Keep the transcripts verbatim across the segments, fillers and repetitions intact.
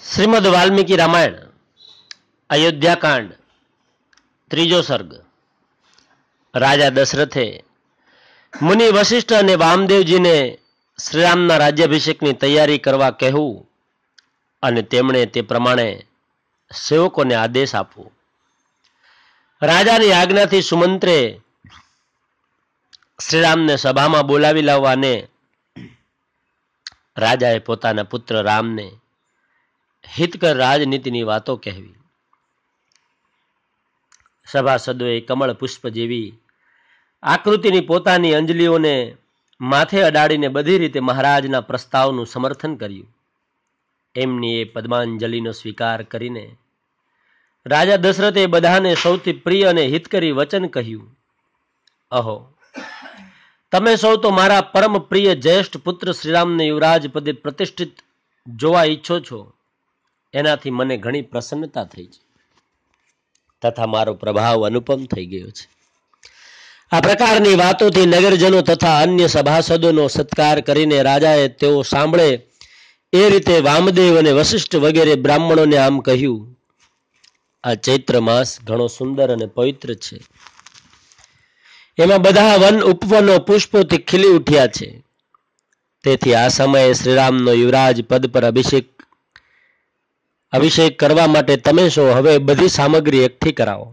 શ્રીમદ વાલ્મીકી રામાયણ અયોધ્યાકાંડ ત્રીજો સર્ગ. રાજા દશરથે મુનિ વશિષ્ઠ અને વામદેવજીને શ્રીરામના રાજ્યાભિષેકની તૈયારી કરવા કહેવું અને તેમણે તે પ્રમાણે સેવકોને આદેશ આપવો. રાજાની આજ્ઞાથી સુમંત્રે શ્રીરામને સભામાં બોલાવી લાવવાને રાજાએ પોતાના પુત્ર રામને હિતકર રાજનીતિની વાતો કહેવી. સભાસદોએ કમળ પુષ્પ જેવી આકૃતિની પોતાની અંજલિઓને માથે અડાડીને બધી રીતે મહારાજના પ્રસ્તાવનું સમર્થન કર્યું. એમની એ પદ્માંજલિનો સ્વીકાર કરીને રાજા દશરથે બધાને સૌથી પ્રિય અને હિતકરી વચન કહ્યું. અહો, તમે સૌ તો મારા પરમ પ્રિય જ્યેષ્ઠ પુત્ર શ્રીરામને યુવરાજ પદે પ્રતિષ્ઠિત જોવા ઈચ્છો છો. એનાથી મને ઘણી પ્રસન્નતા થઈ છે તથા મારો પ્રભાવ અનુપમ થઈ ગયો છે. આ પ્રકારની વાતોથી નગરજનો તથા અન્ય સભાસદોનો સત્કાર કરીને રાજાએ તેઓ સાંભળે એ રીતે વામદેવ અને વશિષ્ઠ વગેરે બ્રાહ્મણોને આમ કહ્યું. આ ચૈત્ર માસ ઘણો સુંદર અને પવિત્ર છે. એમાં બધા વન ઉપવનો પુષ્પોથી ખીલી ઉઠ્યા છે. તેથી આ સમયે શ્રીરામનો યુવરાજ પદ પર અભિષેક અભિષેક કરવા માટે તમે સૌ હવે બધી સામગ્રી એકઠી કરાવો.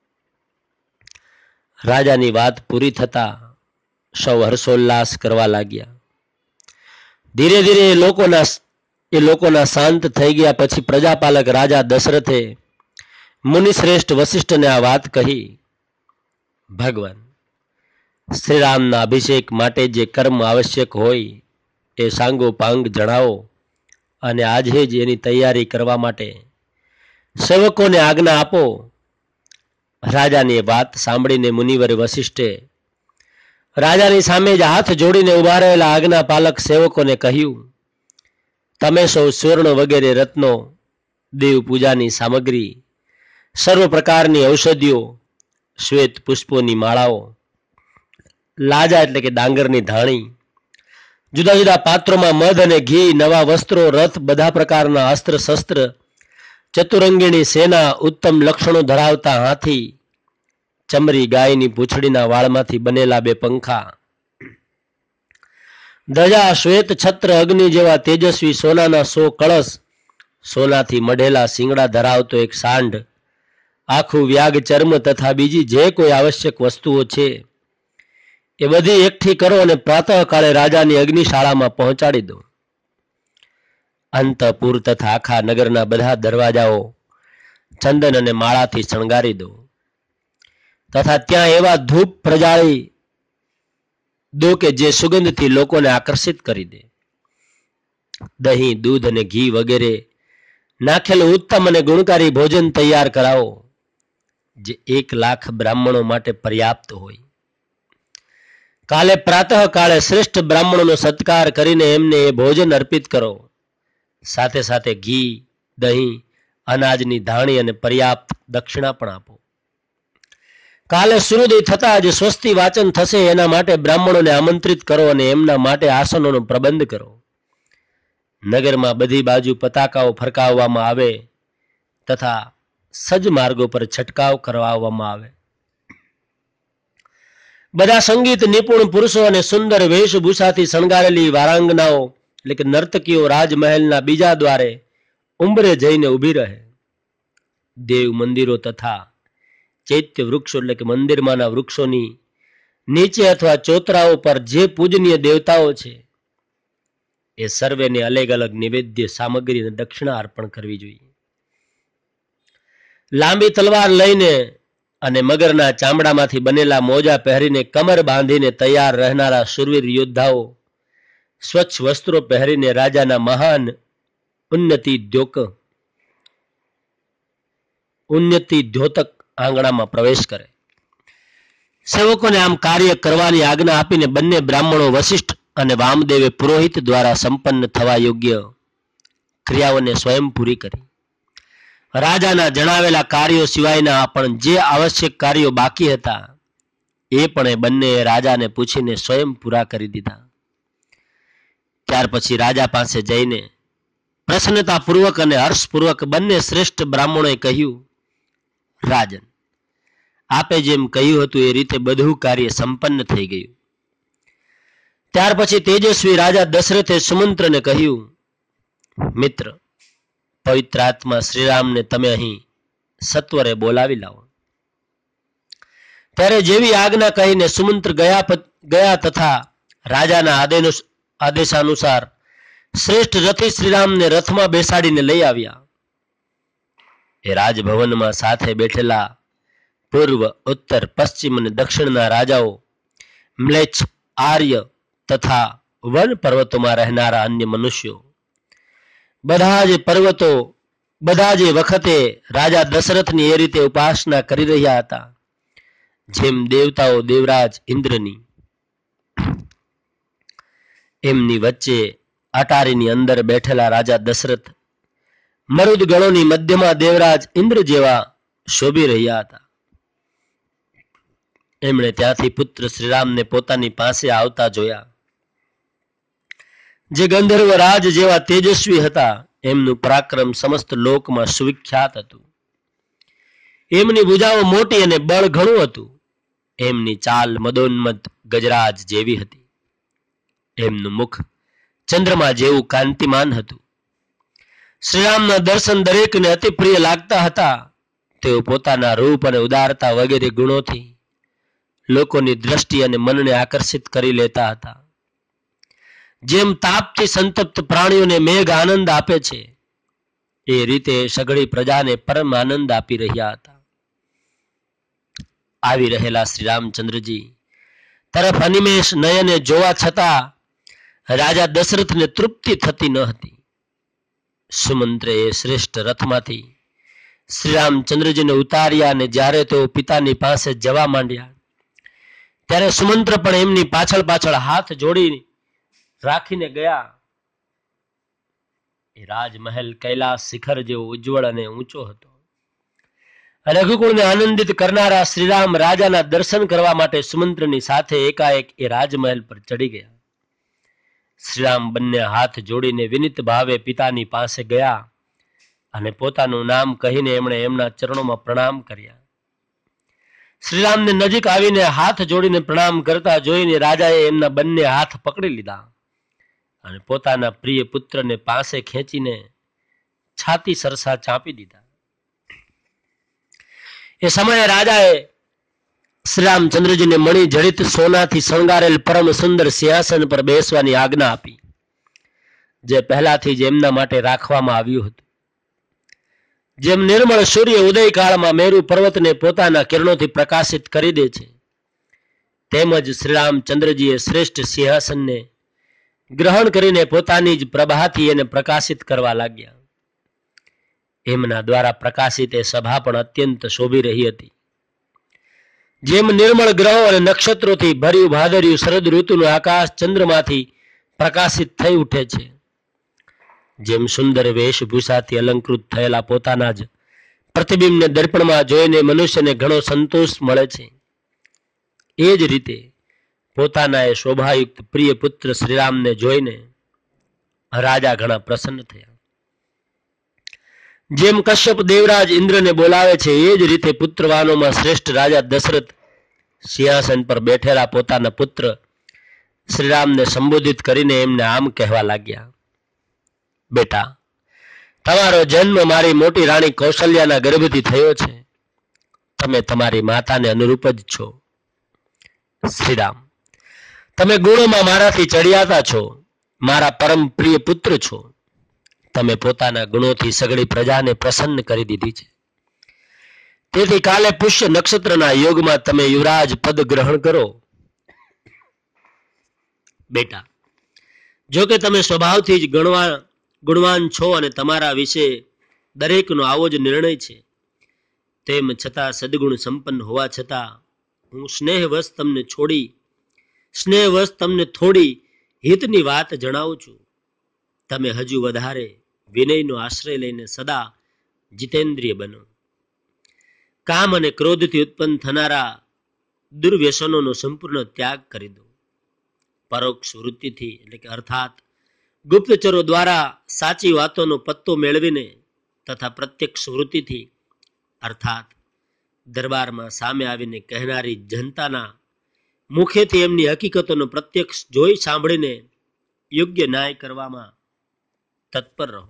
રાજાની વાત પૂરી થતા સૌ હર્ષોલ્લાસ કરવા લાગ્યા. ધીરે ધીરે એ લોકોના એ લોકોના શાંત થઈ ગયા પછી પ્રજાપાલક રાજા દશરથે મુનિશ્રેષ્ઠ વશિષ્ઠને આ વાત કહી. ભગવાન, શ્રીરામના અભિષેક માટે જે કર્મ આવશ્યક હોય એ સાંગો પાંગ જણાવો અને આજે જ એની તૈયારી કરવા માટે સેવકોને આજ્ઞા આપો. રાજાની વાત સાંભળીને મુનિવર વશિષ્ઠે રાજાની સામે જ હાથ જોડીને ઉભા રહેલા આજ્ઞા પાલક સેવકોને કહ્યું. તમે સૌ સુવર્ણ વગેરે રત્નો, દેવ પૂજાની સામગ્રી, સર્વ પ્રકારની ઔષધિઓ, શ્વેત પુષ્પોની માળાઓ, લાજા એટલે કે ડાંગરની ધાણી, જુદા જુદા પાત્રોમાં મધ અને ઘી, નવા વસ્ત્રો, રથ, બધા પ્રકારના અસ્ત્ર શસ્ત્ર, ચતુરંગીણી સેના, ઉત્તમ લક્ષણો ધરાવતા હાથી, ચમરી ગાયની પૂંછડીના વાળમાંથી બનેલા બે પંખા, ધજા, શ્વેત છત્ર, અગ્નિ જેવા તેજસ્વી સોનાના સો કળશ, સોનાથી મઢેલા શિંગડા ધરાવતો એક સાંઢ, આખું વ્યાગ ચર્મ તથા બીજી જે કોઈ આવશ્યક વસ્તુઓ છે એ બધી એકઠી કરો અને પ્રાતઃકાળે રાજાની અગ્નિશાળામાં પહોંચાડી દો. અંતઃપુર તથા આખા નગરના બધા દરવાજાઓ ચંદન અને માળાથી શણગારી દો તથા ત્યાં એવા ધૂપ પ્રજાળી દો કે જે સુગંધથી લોકોને આકર્ષિત કરી દે. દહીં, દૂધ અને ઘી વગેરે નાખેલું ઉત્તમ અને ગુણકારી ભોજન તૈયાર કરાવો જે એક લાખ બ્રાહ્મણો માટે પર્યાપ્ત હોય. કાલે પ્રાતઃકાળે શ્રેષ્ઠ બ્રાહ્મણોનો સત્કાર કરીને એમને એ ભોજન અર્પિત કરો. સાથે સાથે ઘી, દહીં, અનાજની ધાણી અને પર્યાપ્ત દક્ષિણા પણ આપો. કાલે સૂર્યોદય થતા જ સ્વસ્તિ વાચન થશે એના માટે બ્રાહ્મણોને આમંત્રિત કરો અને એમના માટે આસનોનો પ્રબંધ કરો. નગરમાં બધી બાજુ પતાકાઓ ફરકાવવામાં આવે તથા સજ માર્ગો પર છંટકાવ કરાવવામાં આવે. બધા સંગીત નિપુણ પુરુષો અને સુંદર વેશભૂષાથી શણગારેલી વારાંગનાઓ એટલે કે નર્તકીઓ રાજમહેલના બીજા દ્વારે ઉંબરે જઈને ઊભી રહે. દેવ મંદિરો તથા ચૈત્ય વૃક્ષો એટલે કે મંદિરમાંના વૃક્ષોની નીચે અથવા ચોતરાઓ પર જે પૂજનીય દેવતાઓ છે એ સર્વેને અલગ અલગ નિવેદ્ય સામગ્રી અને દક્ષિણા અર્પણ કરવી જોઈએ. લાંબી તલવાર લઈને અને મગરના ચામડામાંથી બનેલા મોજા પહેરીને કમર બાંધીને તૈયાર રહેનારા શુરવીર યોદ્ધાઓ સ્વચ્છ વસ્ત્રો પહેરીને રાજાના મહાન ઉન્નતિ દ્યોક ઉન્નતિ દ્યોતક આંગણામાં પ્રવેશ કરે. સેવકોને આમ કાર્ય કરવાની આજ્ઞા આપીને બંને બ્રાહ્મણો વશિષ્ઠ અને વામદેવે પુરોહિત દ્વારા સંપન્ન થવા યોગ્ય ક્રિયાઓને સ્વયં પૂરી કરી. રાજાના જણાવેલા કાર્યો સિવાયના પણ જે આવશ્યક કાર્યો બાકી હતા એ પણ એ બંને રાજાને પૂછીને સ્વયં પૂરા કરી દીધા. ત્યાર પછી રાજા પાસે જઈને પ્રસન્નતાપૂર્વક અને હર્ષપૂર્વક બંને શ્રેષ્ઠ બ્રાહ્મણોએ કહ્યું, રાજન, આપે જેમ કહ્યું હતું એ રીતે બધું કાર્ય સંપન્ન થઈ ગયું. ત્યાર પછી તેજસ્વી રાજા દશરથે સુમંત્રને કહ્યું, મિત્ર, પવિત્ર આત્મા શ્રીરામને તમે અહીં સત્વરે બોલાવી લાવો. ત્યારે જેવી આજ્ઞા કહીને સુમંત્ર ગયા ગયા તથા રાજાના આદેશાનુસાર શ્રેષ્ઠ રથી શ્રીરામને રથમાં બેસાડીને લઈ આવ્યા. એ રાજભવનમાં સાથે બેઠેલા પૂર્વ, ઉત્તર, પશ્ચિમ અને દક્ષિણના રાજાઓ, મ્લેચ્છ, આર્ય તથા વન પર્વતોમાં રહેનારા અન્ય મનુષ્યો, બધા જ પર્વતો બધા જ વખતે રાજા દશરથની એ રીતે ઉપાસના કરી રહ્યા હતા જેમ દેવતાઓ દેવરાજ ઇન્દ્રની. એમની વચ્ચે અટારીની અંદર બેઠેલા રાજા દશરથ મરુદ ગણોની મધ્યમાં દેવરાજ ઇન્દ્ર જેવા શોભી રહ્યા હતા. એમણે ત્યાંથી પુત્ર શ્રીરામને પોતાની પાસે આવતા જોયા. જે ગંધર્વ રાજ જેવા તેજસ્વી હતા, એમનું પરાક્રમ સમસ્ત લોકમાં સુવિખ્યાત હતું. એમની ભુજાઓ મોટી અને બળ ઘણું હતું. એમની ચાલ મદોન્મત ગજરાજ જેવી હતી. એમનું મુખ ચંદ્રમા જેવું કાંતિમાન હતું. શ્રીરામના દર્શન દરેકને અતિ પ્રિય લાગતા હતા. તેઓ પોતાના રૂપ અને ઉદારતા વગેરે ગુણોથી લોકોની દ્રષ્ટિ અને મનને આકર્ષિત કરી લેતા હતા. જેમ તાપથી સંતપ્ત પ્રાણીઓને મેઘ આનંદ આપે છે, એ રીતે સઘળી પ્રજાને પરમ આનંદ આપી રહ્યા હતા. આવી રહેલા શ્રી રામચંદ્રજી તરફ અનિમેષ નયને જોવા છતાં રાજા દશરથને તૃપ્તિ થતી ન હતી. સુમંત્રે એ શ્રેષ્ઠ રથમાંથી શ્રી રામચંદ્રજીને ઉતાર્યા અને જ્યારે તેઓ પિતાની પાસે જવા માંડ્યા ત્યારે સુમંત્ર પણ એમની પાછળ પાછળ હાથ જોડી રાખીને ગયા. એ રાજમહેલ કૈલાસ શિખર જેવો ઉજ્જવળ અને ઊંચો હતો. રઘુકુળને આનંદિત કરનારા શ્રીરામ રાજાના દર્શન કરવા માટે સુમંત્રની સાથે એકાએક એ રાજમહેલ પર ચડી ગયા. શ્રીરામ બંને હાથ જોડીને વિનિત ભાવે પિતાની પાસે ગયા અને પોતાનું નામ કહીને એમણે એમના ચરણોમાં પ્રણામ કર્યા. શ્રીરામને નજીક આવીને હાથ જોડીને પ્રણામ કરતા જોઈને રાજાએ એમના બંને હાથ પકડી લીધા અને પોતાના પ્રિય પુત્રને પાસે ખેંચીને છાતી સરસા ચાંપી દીધા. એ સમયે રાજાએ શ્રી રામચંદ્રજીને મણિ જડિત સોનાથી શણગારેલ પરમ સુંદર સિંહાસન પર બેસવાની આજ્ઞા આપી, જે પહેલાથી જ એમના માટે રાખવામાં આવ્યું હતું. જેમ નિર્મળ સૂર્ય ઉદયકાળમાં મેરુ પર્વતને પોતાના કિરણોથી પ્રકાશિત કરી દે છે, તેમજ શ્રી રામચંદ્રજીએ શ્રેષ્ઠ સિંહાસનને ગ્રહણ કરીને પોતાની જ પ્રભાથી એને પ્રકાશિત કરવા લાગ્યા. એમના દ્વારા પ્રકાશિત એ સભા પણ અત્યંત શોભી રહી હતી. જેમ નિર્મળ ગ્રહો અને નક્ષત્રોથી ભર્યું ભાદર્યું શરદ ઋતુનું આકાશ ચંદ્રમાંથી પ્રકાશિત થઈ ઉઠે છે, જેમ સુંદર વેશભૂષાથી અલંકૃત થયેલા પોતાના જ પ્રતિબિંબને દર્પણમાં જોઈને મનુષ્યને ઘણો સંતોષ મળે છે, એ જ રીતે પોતાના એ શોભાયુક્ત પ્રિય પુત્ર શ્રીરામને જોઈને રાજા ઘણા પ્રસન્ન થયા. જેમ કશ્યપ દેવરાજ ઇન્દ્રને બોલાવે છે, એ જ રીતે પુત્રવાનોમાં શ્રેષ્ઠ રાજા દશરથ સિંહાસન પર બેઠેલા પોતાના પુત્ર શ્રીરામને સંબોધિત કરીને એમને આમ કહેવા લાગ્યા, બેટા, તમારો જન્મ મારી મોટી રાણી કૌશલ્યાના ગર્ભથી થયો છે. તમે તમારી માતાને અનુરૂપ જ છો. શ્રીરામ, તમે ગુણોમાં મારાથી ચડિયાતા છો, મારા પરમ પ્રિય પુત્ર છો. તમે પોતાના ગુણોથી સઘળી પ્રજાને પ્રસન્ન કરી દીધી છે. તેથી કાલે પુષ્ય નક્ષત્રના યોગમાં તમે યુવરાજ પદ ગ્રહણ કરો. બેટા, જો કે તમે સ્વભાવથી જ ગણવા ગુણવાન છો અને તમારા વિશે દરેકનો આવો જ નિર્ણય છે, તેમ છતાં સદગુણ સંપન્ન હોવા છતાં હું સ્નેહવશ તમને છોડી સ્નેહવશ તમને થોડી હિતની વાત જણાવું છું. તમે હજુ વધારે વિનયનો આશ્રય લઈને સદા જીતેન્દ્રિય બનો. કામ અને ક્રોધથી ઉત્પન્ન થનારા દુર્વ્યસનોનો સંપૂર્ણ ત્યાગ કરી દો. પરોક્ષ વૃત્તિથી એટલે કે અર્થાત ગુપ્તચરો દ્વારા સાચી વાતોનો પત્તો મેળવીને તથા પ્રત્યક્ષ વૃત્તિથી અર્થાત દરબારમાં સામે આવીને કહેનારી જનતાના મુખેથી એમની હકીકતોનો પ્રત્યક્ષ જોઈ સાંભળીને યોગ્ય ન્યાય કરવામાં તત્પર રહો.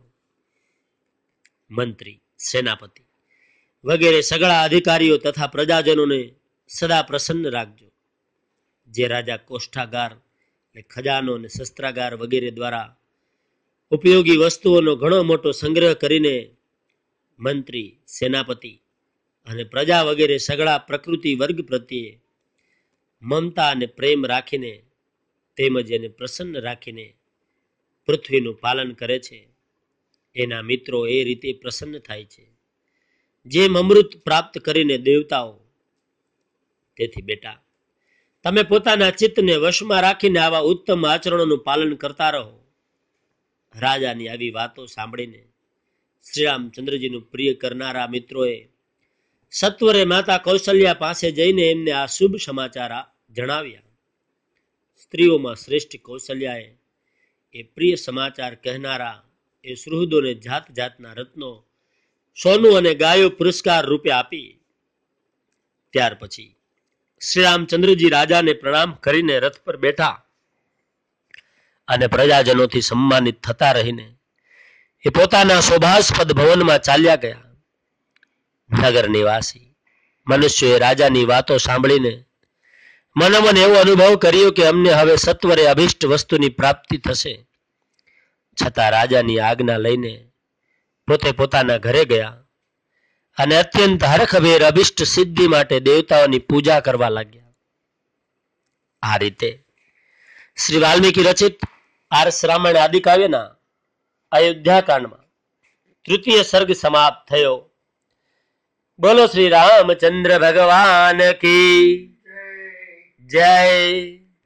મંત્રી, સેનાપતિ વગેરે સગળા અધિકારીઓ તથા પ્રજાજનોને સદા પ્રસન્ન રાખજો. જે રાજા કોષ્ઠાગાર, ખજાનો અને શસ્ત્રાગાર વગેરે દ્વારા ઉપયોગી વસ્તુઓનો ઘણો મોટો સંગ્રહ કરીને મંત્રી, સેનાપતિ અને પ્રજા વગેરે સગળા પ્રકૃતિ વર્ગ પ્રત્યે મમતા અને પ્રેમ રાખીને તેમજ એને પ્રસન્ન રાખીને પૃથ્વીનું પાલન કરે છે, એના મિત્રો એ રીતે પ્રસન્ન થાય છે જેમ અમૃત પ્રાપ્ત કરીને દેવતાઓ. તેથી બેટા, તમે પોતાના ચિત્તને વશમાં રાખીને આવા ઉત્તમ આચરણોનું પાલન કરતા રહો. રાજાની આવી વાતો સાંભળીને શ્રી રામચંદ્રજીનું પ્રિય કરનારા મિત્રોએ સત્વરે માતા કૌશલ્યા પાસે જઈને એમને આ શુભ સમાચાર જણાવ્યા. સ્ત્રીઓમાં શ્રેષ્ઠ કૌશલ્યાએ એ પ્રિય સમાચાર કહેનારા એ સુહૃદોને જાત જાતના રત્નો, સોનું અને ગાયો પુરસ્કાર રૂપે આપી. ત્યાર પછી શ્રી રામચંદ્રજી રાજાને પ્રણામ કરીને રથ પર બેઠા અને પ્રજાજનોથી સન્માનિત થતા રહીને એ પોતાના શોભાસ્પદ ભવનમાં ચાલ્યા ગયા. નગર નિવાસી મનુષ્યોએ રાજાની વાતો સાંભળીને મનોમન એવો અનુભવ કર્યો કે અમને હવે સત્વરે અભિષ્ટ વસ્તુની પ્રાપ્તિ થશે. છતાં રાજાની આજ્ઞા લઈને પોતે પોતાના ઘરે ગયા અને અત્યંત હરખભેર અભિષ્ટ સિદ્ધિ માટે દેવતાઓની પૂજા કરવા લાગ્યા. આ રીતે શ્રી વાલ્મીકી રચિત આર્ષ રામાયણ આદિ કાવ્યના અયોધ્યા કાંડમાં તૃતીય સર્ગ સમાપ્ત થયો. બોલો શ્રી રામચંદ્ર ભગવાન કી જય.